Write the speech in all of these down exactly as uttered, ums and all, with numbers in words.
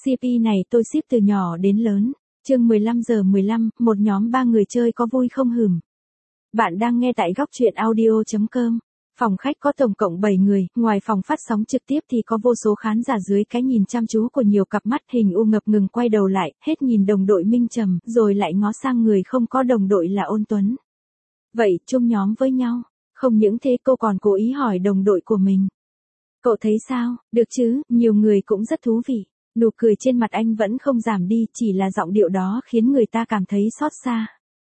xê pê này tôi ship từ nhỏ đến lớn. Chương mười lăm giờ mười lăm, một nhóm ba người chơi có vui không hừm. Bạn đang nghe tại góc truyện audio chấm com. Phòng khách có tổng cộng bảy người, ngoài phòng phát sóng trực tiếp thì có vô số khán giả dưới cái nhìn chăm chú của nhiều cặp mắt. Hình U ngập ngừng quay đầu lại, hết nhìn đồng đội Minh Trầm, rồi lại ngó sang người không có đồng đội là Ôn Tuấn. Vậy, chung nhóm với nhau. Không những thế cô còn cố ý hỏi đồng đội của mình. Cậu thấy sao, được chứ, nhiều người cũng rất thú vị. Nụ cười trên mặt anh vẫn không giảm đi, chỉ là giọng điệu đó khiến người ta cảm thấy xót xa.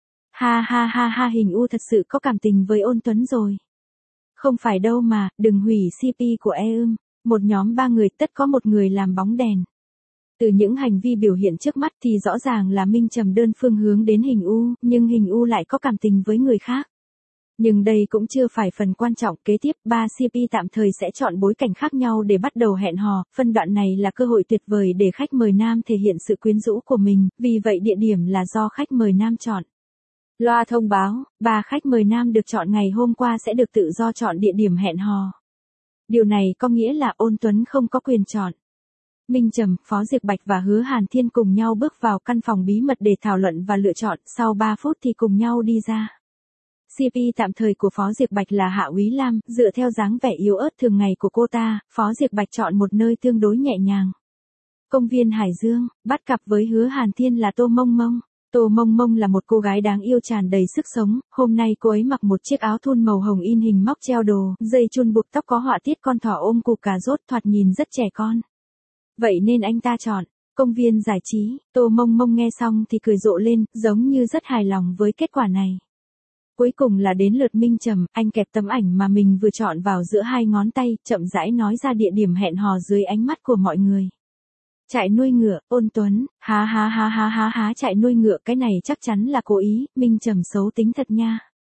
Ha ha ha ha, Hình U thật sự có cảm tình với Ôn Tuấn rồi. Không phải đâu mà, đừng hủy xê pê của e ưm. Một nhóm ba người tất có một người làm bóng đèn. Từ những hành vi biểu hiện trước mắt thì rõ ràng là Minh Trầm đơn phương hướng đến Hình U, nhưng Hình U lại có cảm tình với người khác. Nhưng đây cũng chưa phải phần quan trọng, kế tiếp ba xê pê tạm thời sẽ chọn bối cảnh khác nhau để bắt đầu hẹn hò, phân đoạn này là cơ hội tuyệt vời để khách mời nam thể hiện sự quyến rũ của mình, vì vậy địa điểm là do khách mời nam chọn. Loa thông báo, ba khách mời nam được chọn ngày hôm qua sẽ được tự do chọn địa điểm hẹn hò. Điều này có nghĩa là Ôn Tuấn không có quyền chọn. Minh Trầm, Phó Diệp Bạch và Hứa Hàn Thiên cùng nhau bước vào căn phòng bí mật để thảo luận và lựa chọn, sau ba phút thì cùng nhau đi ra. xê pê tạm thời của Phó Diệp Bạch là Hạ Úy Lam, dựa theo dáng vẻ yếu ớt thường ngày của cô ta, Phó Diệp Bạch chọn một nơi tương đối nhẹ nhàng. Công viên Hải Dương, bắt cặp với Hứa Hàn Thiên là Tô Mông Mông. Tô Mông Mông là một cô gái đáng yêu tràn đầy sức sống, hôm nay cô ấy mặc một chiếc áo thun màu hồng in hình móc treo đồ, dây chun buộc tóc có họa tiết con thỏ ôm củ cà rốt, thoạt nhìn rất trẻ con. Vậy nên anh ta chọn công viên giải trí. Tô Mông Mông nghe xong thì cười rộ lên, giống như rất hài lòng với kết quả này. Cuối cùng là đến lượt Minh Trầm, anh kẹp tấm ảnh mà mình vừa chọn vào giữa hai ngón tay, chậm rãi nói ra địa điểm hẹn hò dưới ánh mắt của mọi người. Trại nuôi ngựa, Ôn Tuấn, há há há há há há trại nuôi ngựa, cái này chắc chắn là cố ý, Minh Trầm xấu tính thật nha.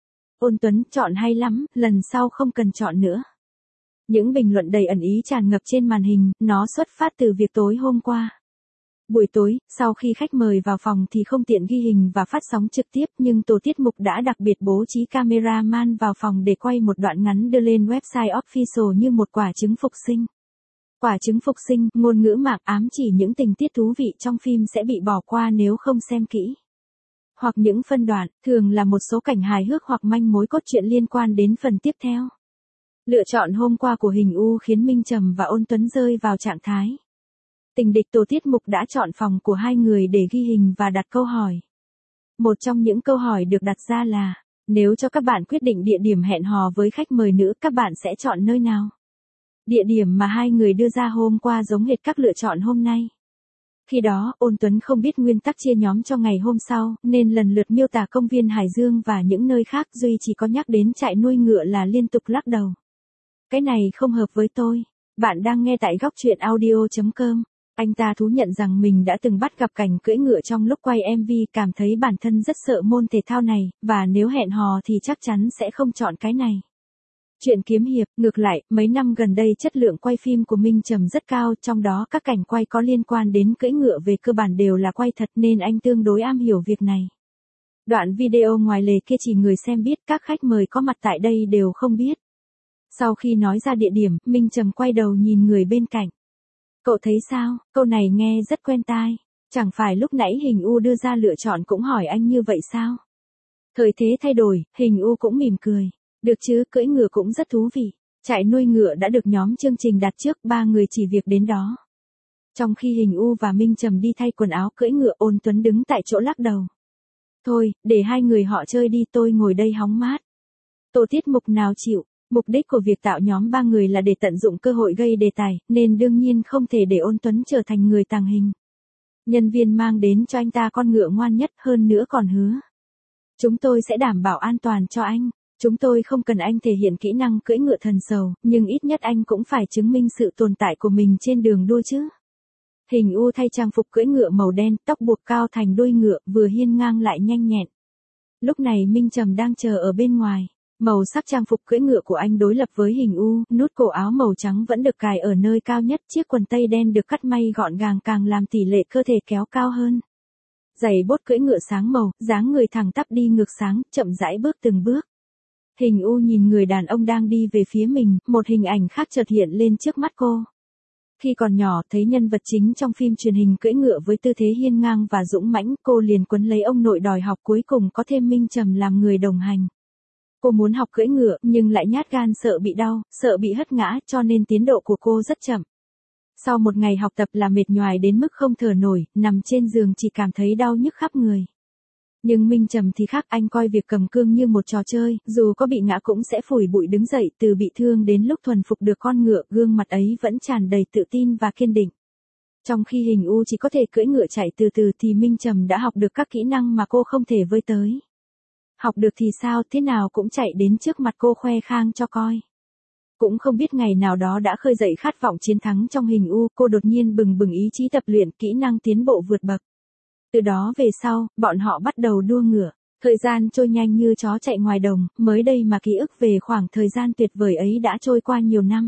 Ôn Tuấn, chọn hay lắm, lần sau không cần chọn nữa. Những bình luận đầy ẩn ý tràn ngập trên màn hình, nó xuất phát từ việc tối hôm qua. Buổi tối, sau khi khách mời vào phòng thì không tiện ghi hình và phát sóng trực tiếp, nhưng tổ tiết mục đã đặc biệt bố trí cameraman vào phòng để quay một đoạn ngắn đưa lên website official như một quả trứng phục sinh. Quả trứng phục sinh, ngôn ngữ mạng ám chỉ những tình tiết thú vị trong phim sẽ bị bỏ qua nếu không xem kỹ. Hoặc những phân đoạn, thường là một số cảnh hài hước hoặc manh mối cốt truyện liên quan đến phần tiếp theo. Lựa chọn hôm qua của Hình U khiến Minh Trầm và Ôn Tuấn rơi vào trạng thái. Tình địch tổ tiết mục đã chọn phòng của hai người để ghi hình và đặt câu hỏi. Một trong những câu hỏi được đặt ra là, nếu cho các bạn quyết định địa điểm hẹn hò với khách mời nữ, các bạn sẽ chọn nơi nào? Địa điểm mà hai người đưa ra hôm qua giống hệt các lựa chọn hôm nay. Khi đó, Ôn Tuấn không biết nguyên tắc chia nhóm cho ngày hôm sau, nên lần lượt miêu tả công viên Hải Dương và những nơi khác, duy chỉ có nhắc đến trại nuôi ngựa là liên tục lắc đầu. Cái này không hợp với tôi. Bạn đang nghe tại góc truyện audio chấm com. Anh ta thú nhận rằng mình đã từng bắt gặp cảnh cưỡi ngựa trong lúc quay em vê, cảm thấy bản thân rất sợ môn thể thao này, và nếu hẹn hò thì chắc chắn sẽ không chọn cái này. Chuyện kiếm hiệp, ngược lại, mấy năm gần đây chất lượng quay phim của Minh Trầm rất cao, trong đó các cảnh quay có liên quan đến cưỡi ngựa về cơ bản đều là quay thật nên anh tương đối am hiểu việc này. Đoạn video ngoài lề kia chỉ người xem biết, các khách mời có mặt tại đây đều không biết. Sau khi nói ra địa điểm, Minh Trầm quay đầu nhìn người bên cạnh. Cậu thấy sao, câu này nghe rất quen tai. Chẳng phải lúc nãy Hình U đưa ra lựa chọn cũng hỏi anh như vậy sao? Thời thế thay đổi, Hình U cũng mỉm cười. Được chứ, cưỡi ngựa cũng rất thú vị. Trại nuôi ngựa đã được nhóm chương trình đặt trước, ba người chỉ việc đến đó. Trong khi Hình U và Minh Trầm đi thay quần áo cưỡi ngựa, Ôn Tuấn đứng tại chỗ lắc đầu. Thôi, để hai người họ chơi đi, tôi ngồi đây hóng mát. Tổ tiết mục nào chịu. Mục đích của việc tạo nhóm ba người là để tận dụng cơ hội gây đề tài, nên đương nhiên không thể để Ôn Tuấn trở thành người tàng hình. Nhân viên mang đến cho anh ta con ngựa ngoan nhất, hơn nữa còn hứa. Chúng tôi sẽ đảm bảo an toàn cho anh. Chúng tôi không cần anh thể hiện kỹ năng cưỡi ngựa thần sầu, nhưng ít nhất anh cũng phải chứng minh sự tồn tại của mình trên đường đua chứ. Hình U thay trang phục cưỡi ngựa màu đen, tóc buộc cao thành đuôi ngựa, vừa hiên ngang lại nhanh nhẹn. Lúc này Minh Trầm đang chờ ở bên ngoài. Màu sắc trang phục cưỡi ngựa của anh đối lập với Hình U, nút cổ áo màu trắng vẫn được cài ở nơi cao nhất, chiếc quần tây đen được cắt may gọn gàng càng làm tỷ lệ cơ thể kéo cao hơn. Giày bốt cưỡi ngựa sáng màu, dáng người thẳng tắp đi ngược sáng, chậm rãi bước từng bước. Hình U nhìn người đàn ông đang đi về phía mình, một hình ảnh khác chợt hiện lên trước mắt cô. Khi còn nhỏ thấy nhân vật chính trong phim truyền hình cưỡi ngựa với tư thế hiên ngang và dũng mãnh, cô liền quấn lấy ông nội đòi học, cuối cùng có thêm Minh Trầm làm người đồng hành. Cô muốn học cưỡi ngựa nhưng lại nhát gan, sợ bị đau, sợ bị hất ngã, cho nên tiến độ của cô rất chậm. Sau một ngày học tập là mệt nhoài đến mức không thở nổi, nằm trên giường chỉ cảm thấy đau nhức khắp người. Nhưng Minh Trầm thì khác, anh coi việc cầm cương như một trò chơi, dù có bị ngã cũng sẽ phủi bụi đứng dậy, từ bị thương đến lúc thuần phục được con ngựa, gương mặt ấy vẫn tràn đầy tự tin và kiên định. Trong khi Hình U chỉ có thể cưỡi ngựa chạy từ từ thì Minh Trầm đã học được các kỹ năng mà cô không thể với tới. Học được thì sao, thế nào cũng chạy đến trước mặt cô khoe khang cho coi. Cũng không biết ngày nào đó đã khơi dậy khát vọng chiến thắng trong Hình U, cô đột nhiên bừng bừng ý chí tập luyện kỹ năng tiến bộ vượt bậc. Từ đó về sau, bọn họ bắt đầu đua ngựa. Thời gian trôi nhanh như chó chạy ngoài đồng, mới đây mà ký ức về khoảng thời gian tuyệt vời ấy đã trôi qua nhiều năm.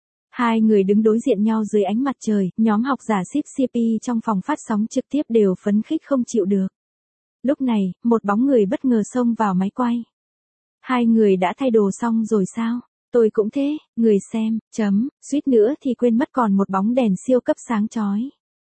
Hai người đứng đối diện nhau dưới ánh mặt trời, nhóm học giả ship xê pê trong phòng phát sóng trực tiếp đều phấn khích không chịu được. Lúc này, một bóng người bất ngờ xông vào máy quay. Hai người đã thay đồ xong rồi sao? Tôi cũng thế, người xem, chấm, suýt nữa thì quên mất còn một bóng đèn siêu cấp sáng chói.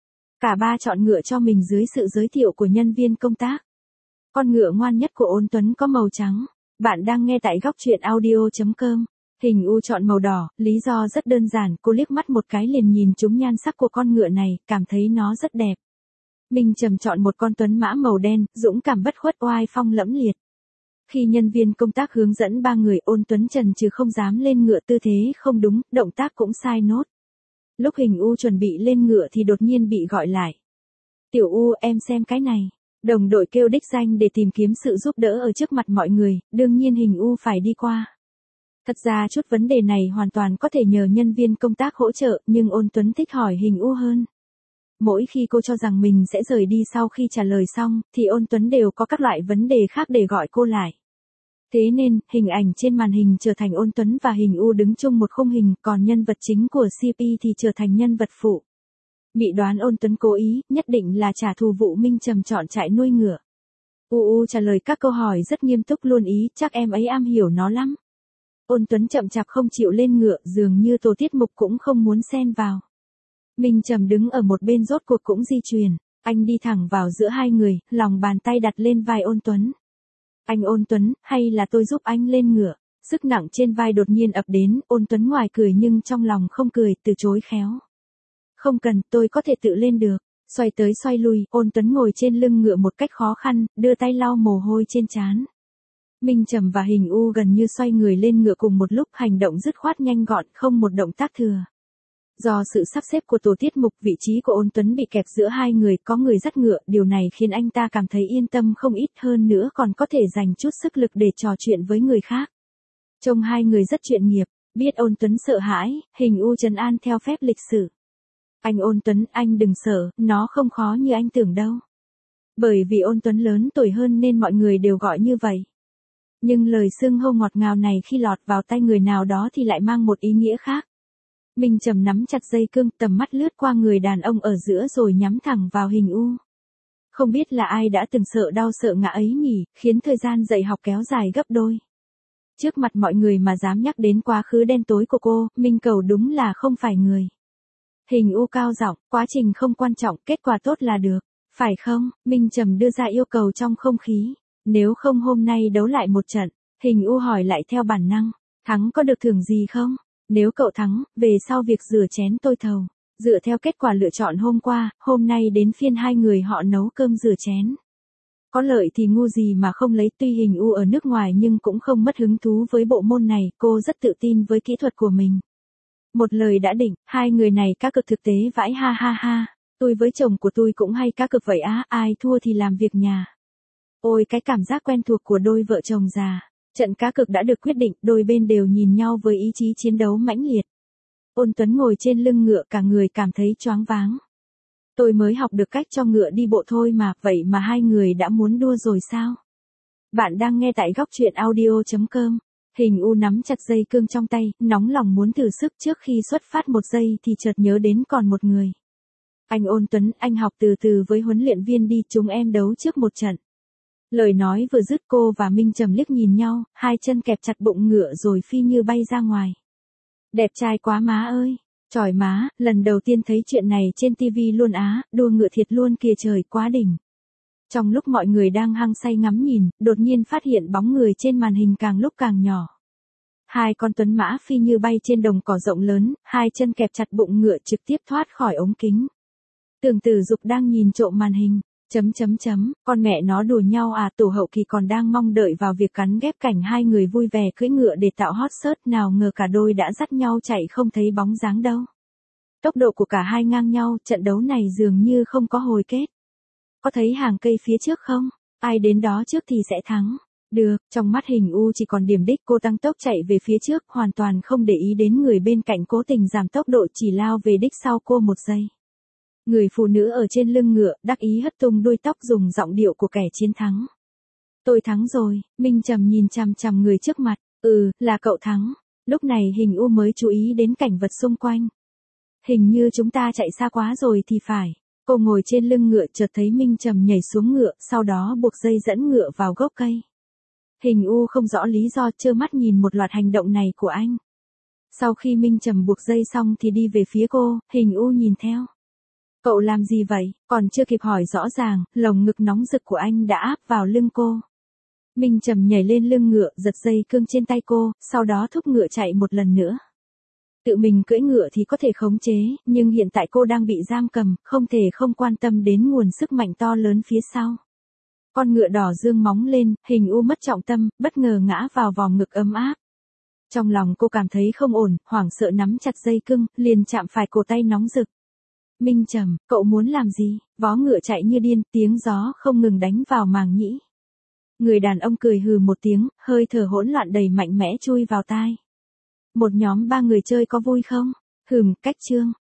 Cả ba chọn ngựa cho mình dưới sự giới thiệu của nhân viên công tác. Con ngựa ngoan nhất của Ôn Tuấn có màu trắng. Bạn đang nghe tại góc truyện audio chấm com. Hình U chọn màu đỏ, lý do rất đơn giản, cô liếc mắt một cái liền nhìn trúng nhan sắc của con ngựa này, cảm thấy nó rất đẹp. Minh Trầm chọn một con tuấn mã màu đen, dũng cảm bất khuất, oai phong lẫm liệt. Khi nhân viên công tác hướng dẫn ba người, Ôn Tuấn chần chừ không dám lên ngựa, tư thế không đúng, động tác cũng sai nốt. Lúc Hình U chuẩn bị lên ngựa thì đột nhiên bị gọi lại. Tiểu U, em xem cái này. Đồng đội kêu đích danh để tìm kiếm sự giúp đỡ ở trước mặt mọi người, đương nhiên Hình U phải đi qua. Thật ra chút vấn đề này hoàn toàn có thể nhờ nhân viên công tác hỗ trợ, nhưng Ôn Tuấn thích hỏi Hình U hơn. Mỗi khi cô cho rằng mình sẽ rời đi sau khi trả lời xong, thì Ôn Tuấn đều có các loại vấn đề khác để gọi cô lại. Thế nên, hình ảnh trên màn hình trở thành Ôn Tuấn và Hình U đứng chung một khung hình, còn nhân vật chính của xê pê thì trở thành nhân vật phụ. Bị đoán Ôn Tuấn cố ý, nhất định là trả thù vụ Minh Trầm chọn trại nuôi ngựa. U U trả lời các câu hỏi rất nghiêm túc luôn, ý, chắc em ấy am hiểu nó lắm. Ôn Tuấn chậm chạp không chịu lên ngựa, dường như tổ tiết mục cũng không muốn xen vào. Minh Trầm đứng ở một bên rốt cuộc cũng di chuyển, anh đi thẳng vào giữa hai người, lòng bàn tay đặt lên vai Ôn Tuấn. Anh Ôn Tuấn, hay là tôi giúp anh lên ngựa? Sức nặng trên vai đột nhiên ập đến, Ôn Tuấn ngoài cười nhưng trong lòng không cười, từ chối khéo. Không cần, tôi có thể tự lên được. Xoay tới xoay lui, Ôn Tuấn ngồi trên lưng ngựa một cách khó khăn, đưa tay lau mồ hôi trên trán. Minh Trầm và Hình U gần như xoay người lên ngựa cùng một lúc, hành động dứt khoát nhanh gọn, không một động tác thừa. Do sự sắp xếp của tổ tiết mục, vị trí của Ôn Tuấn bị kẹp giữa hai người, có người dắt ngựa, điều này khiến anh ta cảm thấy yên tâm không ít, hơn nữa còn có thể dành chút sức lực để trò chuyện với người khác. Trông hai người rất chuyên nghiệp, biết Ôn Tuấn sợ hãi, Hình U trấn an theo phép lịch sử. Anh Ôn Tuấn, anh đừng sợ, nó không khó như anh tưởng đâu. Bởi vì Ôn Tuấn lớn tuổi hơn nên mọi người đều gọi như vậy. Nhưng lời xưng hô ngọt ngào này khi lọt vào tay người nào đó thì lại mang một ý nghĩa khác. Minh Trầm nắm chặt dây cương, tầm mắt lướt qua người đàn ông ở giữa rồi nhắm thẳng vào Hình U. Không biết là ai đã từng sợ đau sợ ngã ấy nhỉ, khiến thời gian dạy học kéo dài gấp đôi. Trước mặt mọi người mà dám nhắc đến quá khứ đen tối của cô, Minh Cầu đúng là không phải người. Hình U cao giọng, quá trình không quan trọng, kết quả tốt là được. Phải không? Minh Trầm đưa ra yêu cầu trong không khí. Nếu không hôm nay đấu lại một trận. Hình U hỏi lại theo bản năng. Thắng có được thưởng gì không? Nếu cậu thắng, về sau việc rửa chén tôi thầu. Dựa theo kết quả lựa chọn hôm qua, hôm nay đến phiên hai người họ nấu cơm rửa chén. Có lợi thì ngu gì mà không lấy, tuy Hình U ở nước ngoài nhưng cũng không mất hứng thú với bộ môn này, cô rất tự tin với kỹ thuật của mình. Một lời đã định, hai người này cá cực thực tế vãi, ha ha ha. Tôi với chồng của tôi cũng hay cá cực vậy á, ai thua thì làm việc nhà. Ôi cái cảm giác quen thuộc của đôi vợ chồng già. Trận cá cực đã được quyết định, đôi bên đều nhìn nhau với ý chí chiến đấu mãnh liệt. Ôn Tuấn ngồi trên lưng ngựa, cả người cảm thấy choáng váng. Tôi mới học được cách cho ngựa đi bộ thôi mà, vậy mà hai người đã muốn đua rồi sao? Bạn đang nghe tại góc truyện audio chấm com. Hình U nắm chặt dây cương trong tay, nóng lòng muốn thử sức, trước khi xuất phát một giây thì chợt nhớ đến còn một người. Anh Ôn Tuấn, anh học từ từ với huấn luyện viên đi, chúng em đấu trước một trận. Lời nói vừa dứt cô và Minh Trầm liếc nhìn nhau, hai chân kẹp chặt bụng ngựa rồi phi như bay ra ngoài. Đẹp trai quá má ơi! Chỏi má, lần đầu tiên thấy chuyện này trên tivi luôn á, đua ngựa thiệt luôn kìa trời quá đỉnh. Trong lúc mọi người đang hăng say ngắm nhìn, đột nhiên phát hiện bóng người trên màn hình càng lúc càng nhỏ. Hai con tuấn mã phi như bay trên đồng cỏ rộng lớn, hai chân kẹp chặt bụng ngựa trực tiếp thoát khỏi ống kính. Tưởng Tử Dục đang nhìn trộm màn hình, chấm chấm chấm, con mẹ nó đùa nhau à, tổ hậu kỳ còn đang mong đợi vào việc cắn ghép cảnh hai người vui vẻ cưỡi ngựa để tạo hot search, nào ngờ cả đôi đã dắt nhau chạy không thấy bóng dáng đâu. Tốc độ của cả hai ngang nhau, trận đấu này dường như không có hồi kết. Có thấy hàng cây phía trước không? Ai đến đó trước thì sẽ thắng. Được, trong mắt Hình U chỉ còn điểm đích, cô tăng tốc chạy về phía trước, hoàn toàn không để ý đến người bên cạnh cố tình giảm tốc độ, chỉ lao về đích sau cô một giây. Người phụ nữ ở trên lưng ngựa, đắc ý hất tung đuôi tóc dùng giọng điệu của kẻ chiến thắng. Tôi thắng rồi, Minh Trầm nhìn chằm chằm người trước mặt, ừ, là cậu thắng. Lúc này Hình U mới chú ý đến cảnh vật xung quanh. Hình như chúng ta chạy xa quá rồi thì phải. Cô ngồi trên lưng ngựa chợt thấy Minh Trầm nhảy xuống ngựa, sau đó buộc dây dẫn ngựa vào gốc cây. Hình U không rõ lý do, trơ mắt nhìn một loạt hành động này của anh. Sau khi Minh Trầm buộc dây xong thì đi về phía cô, Hình U nhìn theo. Cậu làm gì vậy? Còn chưa kịp hỏi rõ ràng, lồng ngực nóng rực của anh đã áp vào lưng cô. Minh Trầm nhảy lên lưng ngựa, giật dây cương trên tay cô, sau đó thúc ngựa chạy một lần nữa. Tự mình cưỡi ngựa thì có thể khống chế, nhưng hiện tại cô đang bị giam cầm, không thể không quan tâm đến nguồn sức mạnh to lớn phía sau. Con ngựa đỏ dương móng lên, Hình U mất trọng tâm, bất ngờ ngã vào vòng ngực ấm áp. Trong lòng cô cảm thấy không ổn, hoảng sợ nắm chặt dây cương, liền chạm phải cổ tay nóng rực. Minh Trầm, cậu muốn làm gì? Vó ngựa chạy như điên, tiếng gió không ngừng đánh vào màng nhĩ. Người đàn ông cười hừ một tiếng, hơi thở hỗn loạn đầy mạnh mẽ chui vào tai. Một nhóm ba người chơi có vui không? Hừm, cách chương.